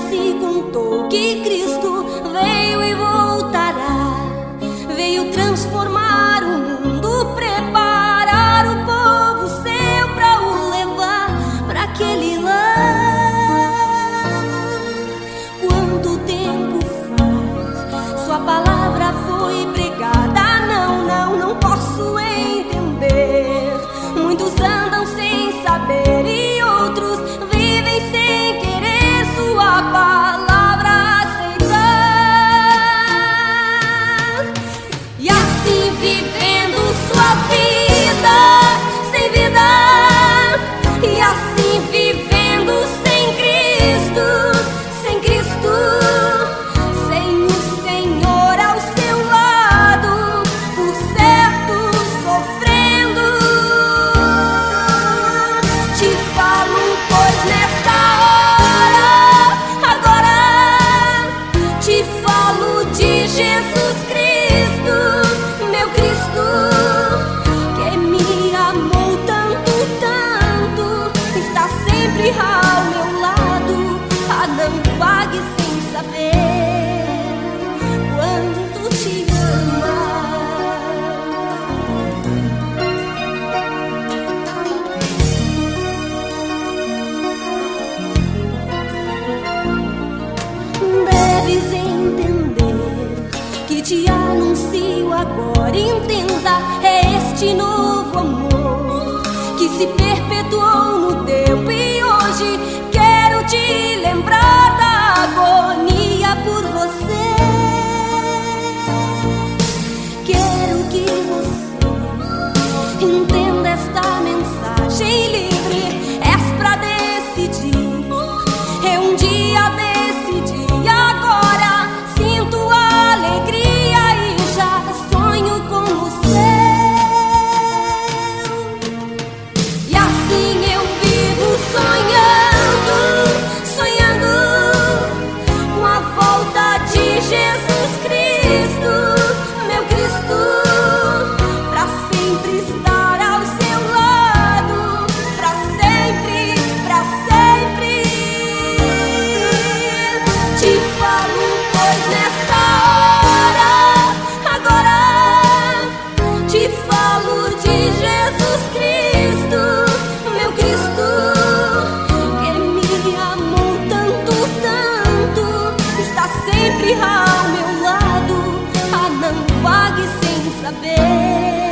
se contou que Cristo veio e voltará. Veio transformar o mundo, preparar o povo seu pra o levar pra aquele lar. Quanto tempo faz sua palavra foi pregada? Não posso entender. Muitos andam sem saber e outros vivem sem querer sua palavra aceitar. E assim vivendo sua vida sem vida, e assim vivendo sem Cristo, sem Cristo, sem o Senhor ao seu lado, por certo sofrendo. Te falo, pois nesta hora, agora, te falo de Jesus Cristo, meu Cristo, que me amou tanto, tanto, está sempre ao meu lado. Ah, não vague sem saber quanto te ama. Deves entender que te anuncio agora. Entenda, é este novo amor que se perpetuou no tempo, e hoje quero te lembrar da agonia por você. Quero que você entenda esta mensagem livre. És pra decidir. Eu um dia decidi, agora sinto alegria e já sonho com o céu. E assim eu vivo sonhando, sonhando com a volta de Jesus Cristo, meu Cristo, pra sempre estar ao seu lado, pra sempre, pra sempre. Te falo, pois nesta hora, agora, te falo de Jesus Cristo, meu Cristo, que me amou tanto, tanto, está sempre ao meu lado. Ah, não vague sem saber